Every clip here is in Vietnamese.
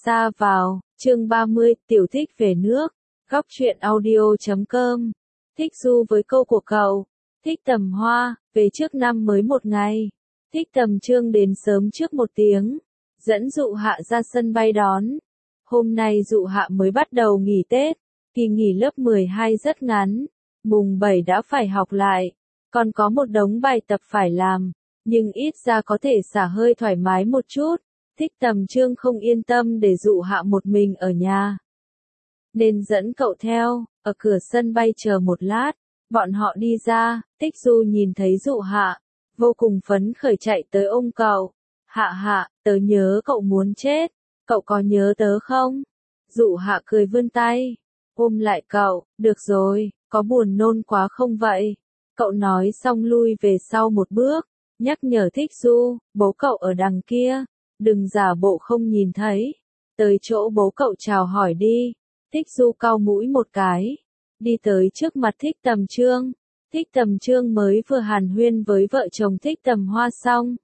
Xa vào, chương 30, tiểu thích về nước, góc truyện audio.com. Thích Du với câu của cậu. Thích Tầm Hoa, về trước năm mới một ngày. Thích Tầm Trương đến sớm trước một tiếng, dẫn Dụ Hạ ra sân bay đón. Hôm nay Dụ Hạ mới bắt đầu nghỉ Tết, kỳ nghỉ lớp 12 rất ngắn, mùng 7 đã phải học lại, còn có một đống bài tập phải làm, nhưng ít ra có thể xả hơi thoải mái một chút. Thích Tầm Trương không yên tâm để Dụ Hạ một mình ở nhà, nên dẫn cậu theo. Ở cửa sân bay chờ một lát, bọn họ đi ra, Thích Du nhìn thấy Dụ Hạ, vô cùng phấn khởi chạy tới ôm cậu. Hạ Hạ, tớ nhớ cậu muốn chết, cậu có nhớ tớ không? Dụ Hạ cười vươn tay, ôm lại cậu. Được rồi, có buồn nôn quá không vậy? Cậu nói xong lui về sau một bước, nhắc nhở Thích Du, bố cậu ở đằng kia, đừng giả bộ không nhìn thấy. Tới chỗ bố cậu chào hỏi đi. Thích Du cau mũi một cái, đi tới trước mặt Thích Tầm Trương. Thích Tầm Trương mới vừa hàn huyên với vợ chồng Thích Tầm Hoa xong,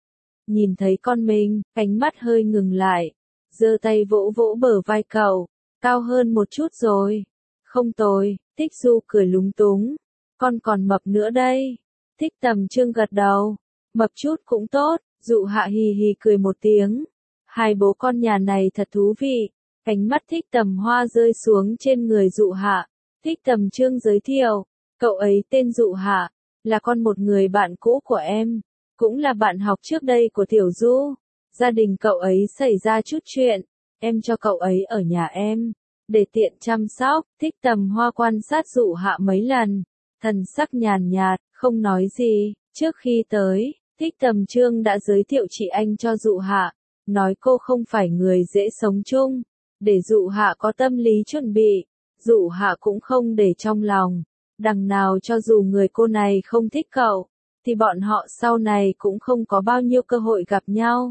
nhìn thấy con mình, ánh mắt hơi ngừng lại, giơ tay vỗ vỗ bờ vai cậu. Cao hơn một chút rồi. Không tồi. Thích Du cười lúng túng, con còn mập nữa đây. Thích Tầm Trương gật đầu, mập chút cũng tốt. Dụ Hạ hì hì cười một tiếng, hai bố con nhà này thật thú vị. Ánh mắt Thích Tầm Hoa rơi xuống trên người Dụ Hạ. Thích Tầm Trương giới thiệu, cậu ấy tên Dụ Hạ, là con một người bạn cũ của em, cũng là bạn học trước đây của Tiểu Du. Gia đình cậu ấy xảy ra chút chuyện, em cho cậu ấy ở nhà em, để tiện chăm sóc. Thích Tầm Hoa quan sát Dụ Hạ mấy lần, thần sắc nhàn nhạt, không nói gì. Trước khi tới, Thích Tầm Trương đã giới thiệu chị anh cho Dụ Hạ, nói cô không phải người dễ sống chung, để Dụ Hạ có tâm lý chuẩn bị. Dụ Hạ cũng không để trong lòng, đằng nào cho dù người cô này không thích cậu, thì bọn họ sau này cũng không có bao nhiêu cơ hội gặp nhau.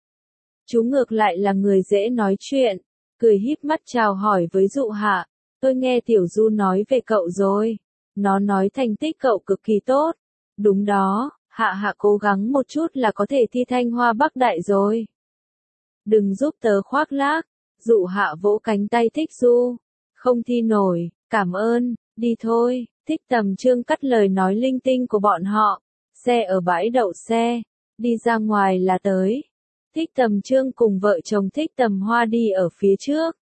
Chú ngược lại là người dễ nói chuyện, cười híp mắt chào hỏi với Dụ Hạ. Tôi nghe Tiểu Du nói về cậu rồi, nó nói thành tích cậu cực kỳ tốt. Đúng đó, Hạ Hạ cố gắng một chút là có thể thi Thanh Hoa Bắc Đại rồi. Đừng giúp tớ khoác lác. Dụ Hạ vỗ cánh tay Thích Du. Không thi nổi, cảm ơn, đi thôi. Thích Tầm Trương cắt lời nói linh tinh của bọn họ. Xe ở bãi đậu xe, đi ra ngoài là tới. Thích Tầm Trương cùng vợ chồng Thích Tầm Hoa đi ở phía trước.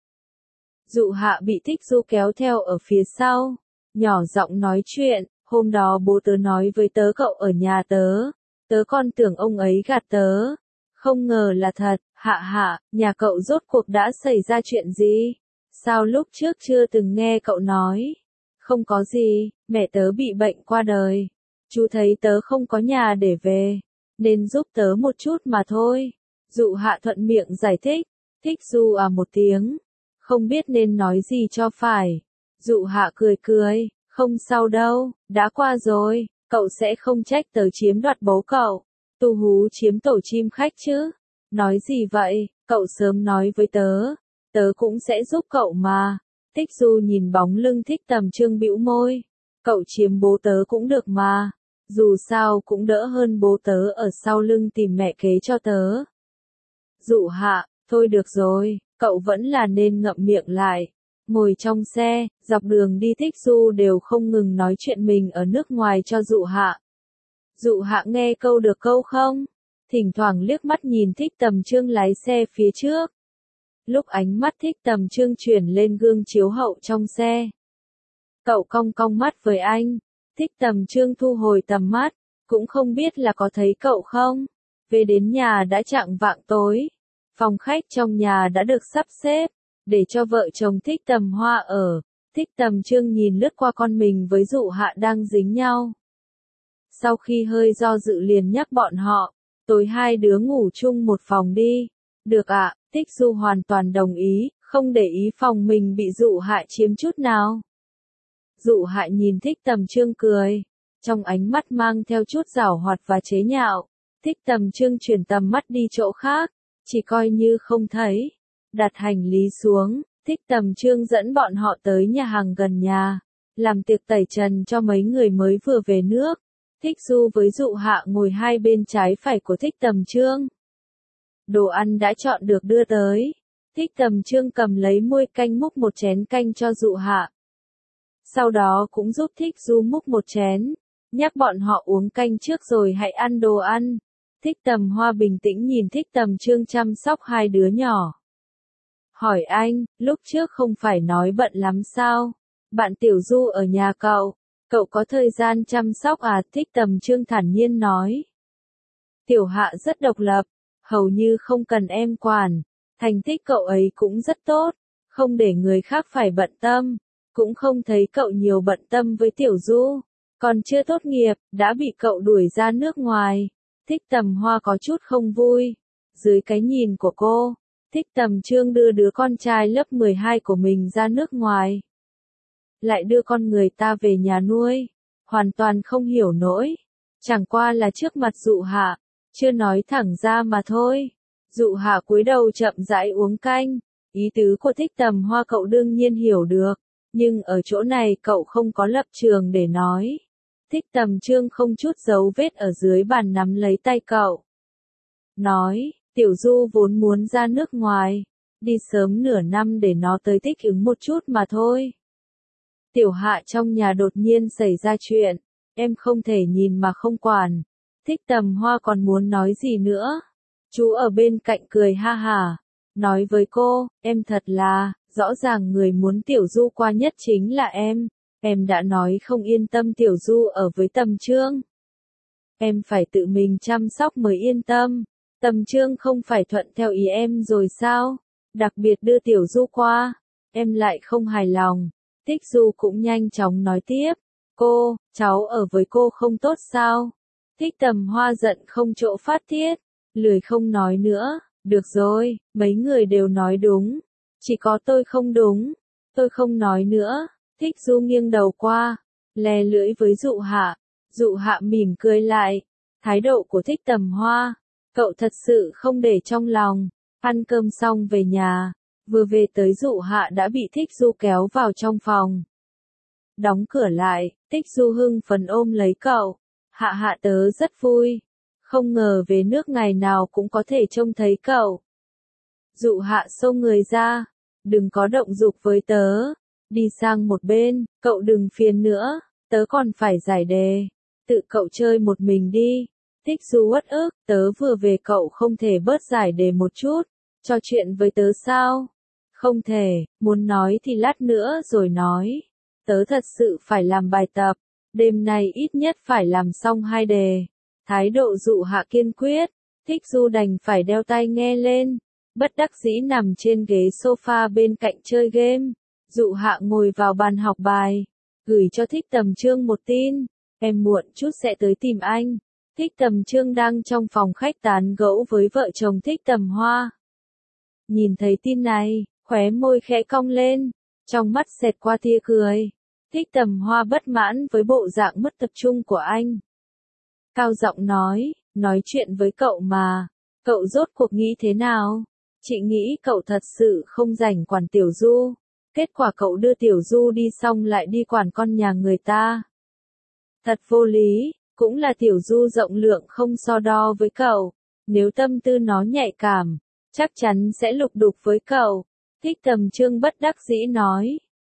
Dụ Hạ bị Thích Du kéo theo ở phía sau, nhỏ giọng nói chuyện. Hôm đó bố tớ nói với tớ cậu ở nhà tớ, tớ còn tưởng ông ấy gạt tớ, không ngờ là thật. Hạ Hạ, nhà cậu rốt cuộc đã xảy ra chuyện gì? Sao lúc trước chưa từng nghe cậu nói? Không có gì, mẹ tớ bị bệnh qua đời. Chú thấy tớ không có nhà để về, nên giúp tớ một chút mà thôi. Dụ Hạ thuận miệng giải thích. Thích Du à một tiếng, không biết nên nói gì cho phải. Dụ Hạ cười cười, không sao đâu, đã qua rồi, cậu sẽ không trách tớ chiếm đoạt bố cậu. Tu Hú chiếm tổ chim khách chứ? Nói gì vậy, cậu sớm nói với tớ, tớ cũng sẽ giúp cậu mà. Thích Du nhìn bóng lưng Thích Tầm Trương bĩu môi, cậu chiếm bố tớ cũng được mà, dù sao cũng đỡ hơn bố tớ ở sau lưng tìm mẹ kế cho tớ. Dụ Hạ, thôi được rồi, cậu vẫn là nên ngậm miệng lại. Ngồi trong xe, dọc đường đi Thích Du đều không ngừng nói chuyện mình ở nước ngoài cho Dụ Hạ. Dụ Hạ nghe câu được câu không, thỉnh thoảng liếc mắt nhìn Thích Tầm Trương lái xe phía trước. Lúc ánh mắt Thích Tầm Trương chuyển lên gương chiếu hậu trong xe, cậu cong cong mắt với anh. Thích Tầm Trương thu hồi tầm mắt, cũng không biết là có thấy cậu không. Về đến nhà đã chạng vạng tối, phòng khách trong nhà đã được sắp xếp, để cho vợ chồng Thích Tầm Hoa ở. Thích Tầm Trương nhìn lướt qua con mình với Dụ Hạ đang dính nhau. Sau khi hơi do dự liền nhắc bọn họ, tối hai đứa ngủ chung một phòng đi. Được ạ. Thích Du hoàn toàn đồng ý, không để ý phòng mình bị Dụ Hạ chiếm chút nào. Dụ Hạ nhìn Thích Tầm Trương cười, trong ánh mắt mang theo chút giảo hoạt và chế nhạo. Thích Tầm Trương chuyển tầm mắt đi chỗ khác, chỉ coi như không thấy. Đặt hành lý xuống, Thích Tầm Trương dẫn bọn họ tới nhà hàng gần nhà, làm tiệc tẩy trần cho mấy người mới vừa về nước. Thích Du với Dụ Hạ ngồi hai bên trái phải của Thích Tầm Trương. Đồ ăn đã chọn được đưa tới. Thích Tầm Trương cầm lấy muôi canh múc một chén canh cho Dụ Hạ. Sau đó cũng giúp Thích Du múc một chén, nhắc bọn họ uống canh trước rồi hãy ăn đồ ăn. Thích Tầm Hoa bình tĩnh nhìn Thích Tầm Trương chăm sóc hai đứa nhỏ. Hỏi anh, lúc trước không phải nói bận lắm sao? Bạn Tiểu Du ở nhà cậu có thời gian chăm sóc à? Thích Tầm Trương thản nhiên nói. Tiểu Hạ rất độc lập, hầu như không cần em quản, thành tích cậu ấy cũng rất tốt, không để người khác phải bận tâm, cũng không thấy cậu nhiều bận tâm với Tiểu Du, còn chưa tốt nghiệp, đã bị cậu đuổi ra nước ngoài. Thích Tầm Hoa có chút không vui. Dưới cái nhìn của cô, Thích Tầm Trương đưa đứa con trai lớp 12 của mình ra nước ngoài, lại đưa con người ta về nhà nuôi, hoàn toàn không hiểu nổi. Chẳng qua là trước mặt Dụ Hạ, chưa nói thẳng ra mà thôi. Dụ Hạ cúi đầu chậm rãi uống canh, ý tứ của Thích Tầm Hoa cậu đương nhiên hiểu được, nhưng ở chỗ này cậu không có lập trường để nói. Thích Tầm Trương không chút dấu vết ở dưới bàn nắm lấy tay cậu. Nói, Tiểu Du vốn muốn ra nước ngoài, đi sớm nửa năm để nó tới thích ứng một chút mà thôi. Tiểu Hạ trong nhà đột nhiên xảy ra chuyện, em không thể nhìn mà không quản. Thích Tầm Hoa còn muốn nói gì nữa. Chú ở bên cạnh cười ha hả, nói với cô, em thật là, rõ ràng người muốn Tiểu Du qua nhất chính là em. Em đã nói không yên tâm Tiểu Du ở với Tầm Trương. Em phải tự mình chăm sóc mới yên tâm. Tầm Trương không phải thuận theo ý em rồi sao? Đặc biệt đưa Tiểu Du qua, em lại không hài lòng. Thích Du cũng nhanh chóng nói tiếp. Cháu ở với cô không tốt sao? Thích Tầm Hoa giận không chỗ phát tiết, lười không nói nữa. Được rồi, mấy người đều nói đúng, chỉ có tôi không đúng. Tôi không nói nữa. Thích Du nghiêng đầu qua, lè lưỡi với Dụ Hạ. Dụ Hạ mỉm cười lại. Thái độ của Thích Tầm Hoa, cậu thật sự không để trong lòng. Ăn cơm xong về nhà, vừa về tới Dụ Hạ đã bị Thích Du kéo vào trong phòng. Đóng cửa lại, Thích Du hưng phấn ôm lấy cậu. Hạ tớ rất vui. Không ngờ về nước ngày nào cũng có thể trông thấy cậu. Dụ Hạ xô người ra. Đừng có động dục với tớ. Đi sang một bên, cậu đừng phiền nữa. Tớ còn phải giải đề. Tự cậu chơi một mình đi. Thích Du uất ức, tớ vừa về cậu không thể bớt giải đề một chút. Trò chuyện với tớ sao? Không thể, muốn nói thì lát nữa rồi nói. Tớ thật sự phải làm bài tập. Đêm nay ít nhất phải làm xong 2 đề. Thái độ Dụ Hạ kiên quyết. Thích Du đành phải đeo tai nghe lên. Bất đắc dĩ nằm trên ghế sofa bên cạnh chơi game. Dụ Hạ ngồi vào bàn học bài. Gửi cho Thích Tầm Trương một tin. Em muộn chút sẽ tới tìm anh. Thích Tầm Trương đang trong phòng khách tán gẫu với vợ chồng Thích Tầm Hoa. Nhìn thấy tin này, khóe môi khẽ cong lên. Trong mắt xẹt qua tia cười. Thích Tầm Hoa bất mãn với bộ dạng mất tập trung của anh. Cao giọng nói chuyện với cậu mà. Cậu rốt cuộc nghĩ thế nào? Chị nghĩ cậu thật sự không rảnh quản Tiểu Du. Kết quả cậu đưa Tiểu Du đi xong lại đi quản con nhà người ta. Thật vô lý, cũng là Tiểu Du rộng lượng không so đo với cậu. Nếu tâm tư nó nhạy cảm, chắc chắn sẽ lục đục với cậu. Thích Tầm Trương bất đắc dĩ nói.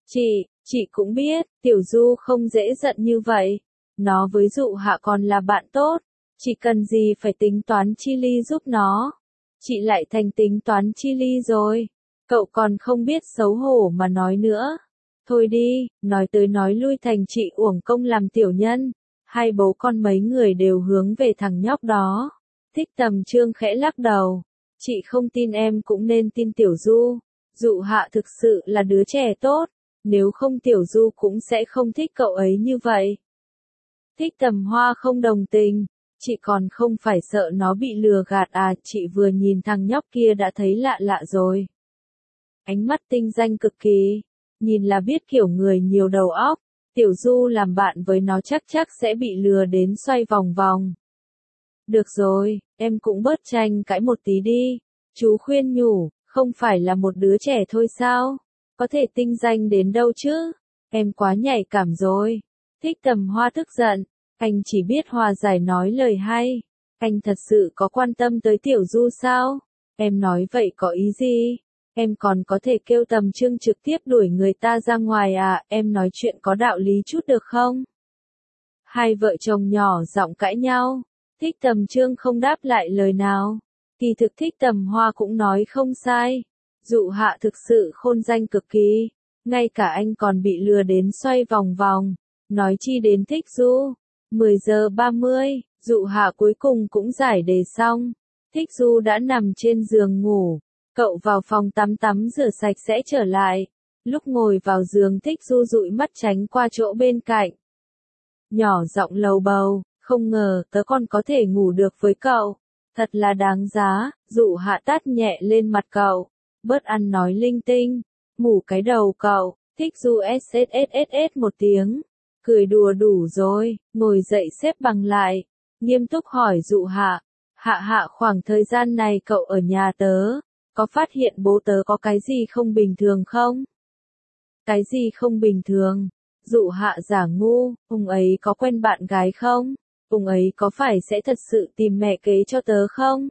Chị cũng biết, Tiểu Du không dễ giận như vậy. Nó với Dụ Hạ còn là bạn tốt. Chị cần gì phải tính toán chi ly giúp nó. Chị lại thành tính toán chi ly rồi. Cậu còn không biết xấu hổ mà nói nữa. Thôi đi, nói tới nói lui thành chị uổng công làm tiểu nhân. Hai bố con mấy người đều hướng về thằng nhóc đó. Thích Tầm Trương khẽ lắc đầu. Chị không tin em cũng nên tin Tiểu Du. Dụ Hạ thực sự là đứa trẻ tốt. Nếu không Tiểu Du cũng sẽ không thích cậu ấy như vậy. Thích Tầm Hoa không đồng tình. Chị còn không phải sợ nó bị lừa gạt à? Chị vừa nhìn thằng nhóc kia đã thấy lạ lạ rồi. Ánh mắt tinh danh cực kỳ. Nhìn là biết kiểu người nhiều đầu óc. Tiểu Du làm bạn với nó chắc sẽ bị lừa đến xoay vòng vòng. Được rồi, em cũng bớt tranh cãi một tí đi. Chú khuyên nhủ, không phải là một đứa trẻ thôi sao? Có thể tinh danh đến đâu chứ? Em quá nhạy cảm rồi. Thích Tầm Hoa tức giận. Anh chỉ biết hòa giải nói lời hay. Anh thật sự có quan tâm tới Tiểu Du sao? Em nói vậy có ý gì? Em còn có thể kêu Tầm Trương trực tiếp đuổi người ta ra ngoài à, em nói chuyện có đạo lý chút được không? Hai vợ chồng nhỏ giọng cãi nhau. Thích Tầm Trương không đáp lại lời nào. Kỳ thực Thích Tầm Hoa cũng nói không sai. Dụ Hạ thực sự khôn danh cực kỳ. Ngay cả anh còn bị lừa đến xoay vòng vòng. Nói chi đến Thích Du. 10 giờ 30, Dụ Hạ cuối cùng cũng giải đề xong. Thích Du đã nằm trên giường ngủ. Cậu vào phòng tắm rửa sạch sẽ trở lại. Lúc ngồi vào giường Thích Du dụi mắt tránh qua chỗ bên cạnh. Nhỏ giọng lầu bầu, không ngờ tớ còn có thể ngủ được với cậu. Thật là đáng giá. Dụ Hạ tát nhẹ lên mặt cậu. Bớt ăn nói linh tinh. Mủ cái đầu cậu. Thích Du sss một tiếng. Cười đùa đủ rồi, ngồi dậy xếp bằng lại. Nghiêm túc hỏi Dụ Hạ. Hạ khoảng thời gian này cậu ở nhà tớ. Có phát hiện bố tớ có cái gì không bình thường không? Cái gì không bình thường? Dụ Hạ giả ngu, ông ấy có quen bạn gái không? Ông ấy có phải sẽ thật sự tìm mẹ kế cho tớ không?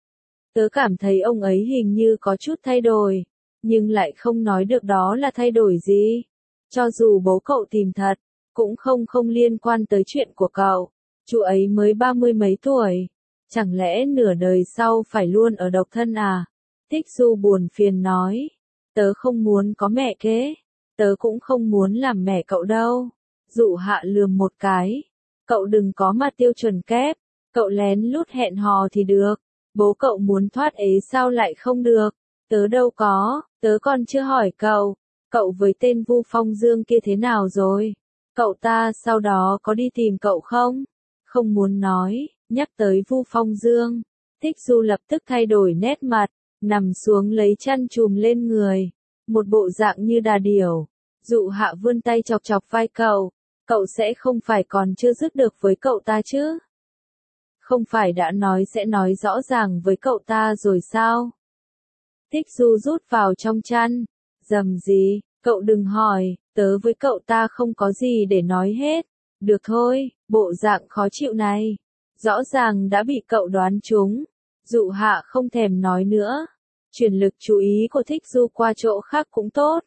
Tớ cảm thấy ông ấy hình như có chút thay đổi, nhưng lại không nói được đó là thay đổi gì. Cho dù bố cậu tìm thật, cũng không liên quan tới chuyện của cậu. Chú ấy mới 30 mấy tuổi. Chẳng lẽ nửa đời sau phải luôn ở độc thân à? Thích Du buồn phiền nói. Tớ không muốn có mẹ kế. Tớ cũng không muốn làm mẹ cậu đâu. Dụ Hạ lườm một cái. Cậu đừng có mà tiêu chuẩn kép. Cậu lén lút hẹn hò thì được. Bố cậu muốn thoát ế sao lại không được. Tớ đâu có. Tớ còn chưa hỏi cậu. Cậu với tên Vu Phong Dương kia thế nào rồi? Cậu ta sau đó có đi tìm cậu không? Không muốn nói. Nhắc tới Vu Phong Dương. Thích Du lập tức thay đổi nét mặt. Nằm xuống lấy chăn chùm lên người. Một bộ dạng như đà điểu. Dụ Hạ vươn tay chọc chọc vai cậu. Cậu sẽ không phải còn chưa dứt được với cậu ta chứ? Không phải đã nói sẽ nói rõ ràng với cậu ta rồi sao? Thích Du rút vào trong chăn. Dầm gì, cậu đừng hỏi, tớ với cậu ta không có gì để nói hết. Được thôi, bộ dạng khó chịu này. Rõ ràng đã bị cậu đoán trúng. Dụ Hạ không thèm nói nữa. Chuyển lực chú ý của Thích Du qua chỗ khác cũng tốt.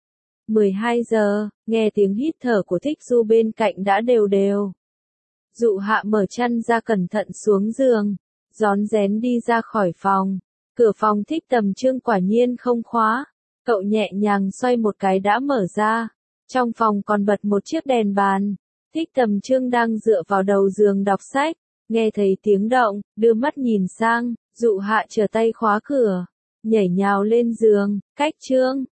12 giờ, nghe tiếng hít thở của Thích Du bên cạnh đã đều đều. Dụ Hạ mở chăn ra cẩn thận xuống giường, rón rén đi ra khỏi phòng. Cửa phòng Thích Tầm Trương quả nhiên không khóa. Cậu nhẹ nhàng xoay một cái đã mở ra. Trong phòng còn bật một chiếc đèn bàn. Thích Tầm Trương đang dựa vào đầu giường đọc sách. Nghe thấy tiếng động, đưa mắt nhìn sang. Dụ Hạ trở tay khóa cửa. Nhảy nhào lên giường. Cách Trương.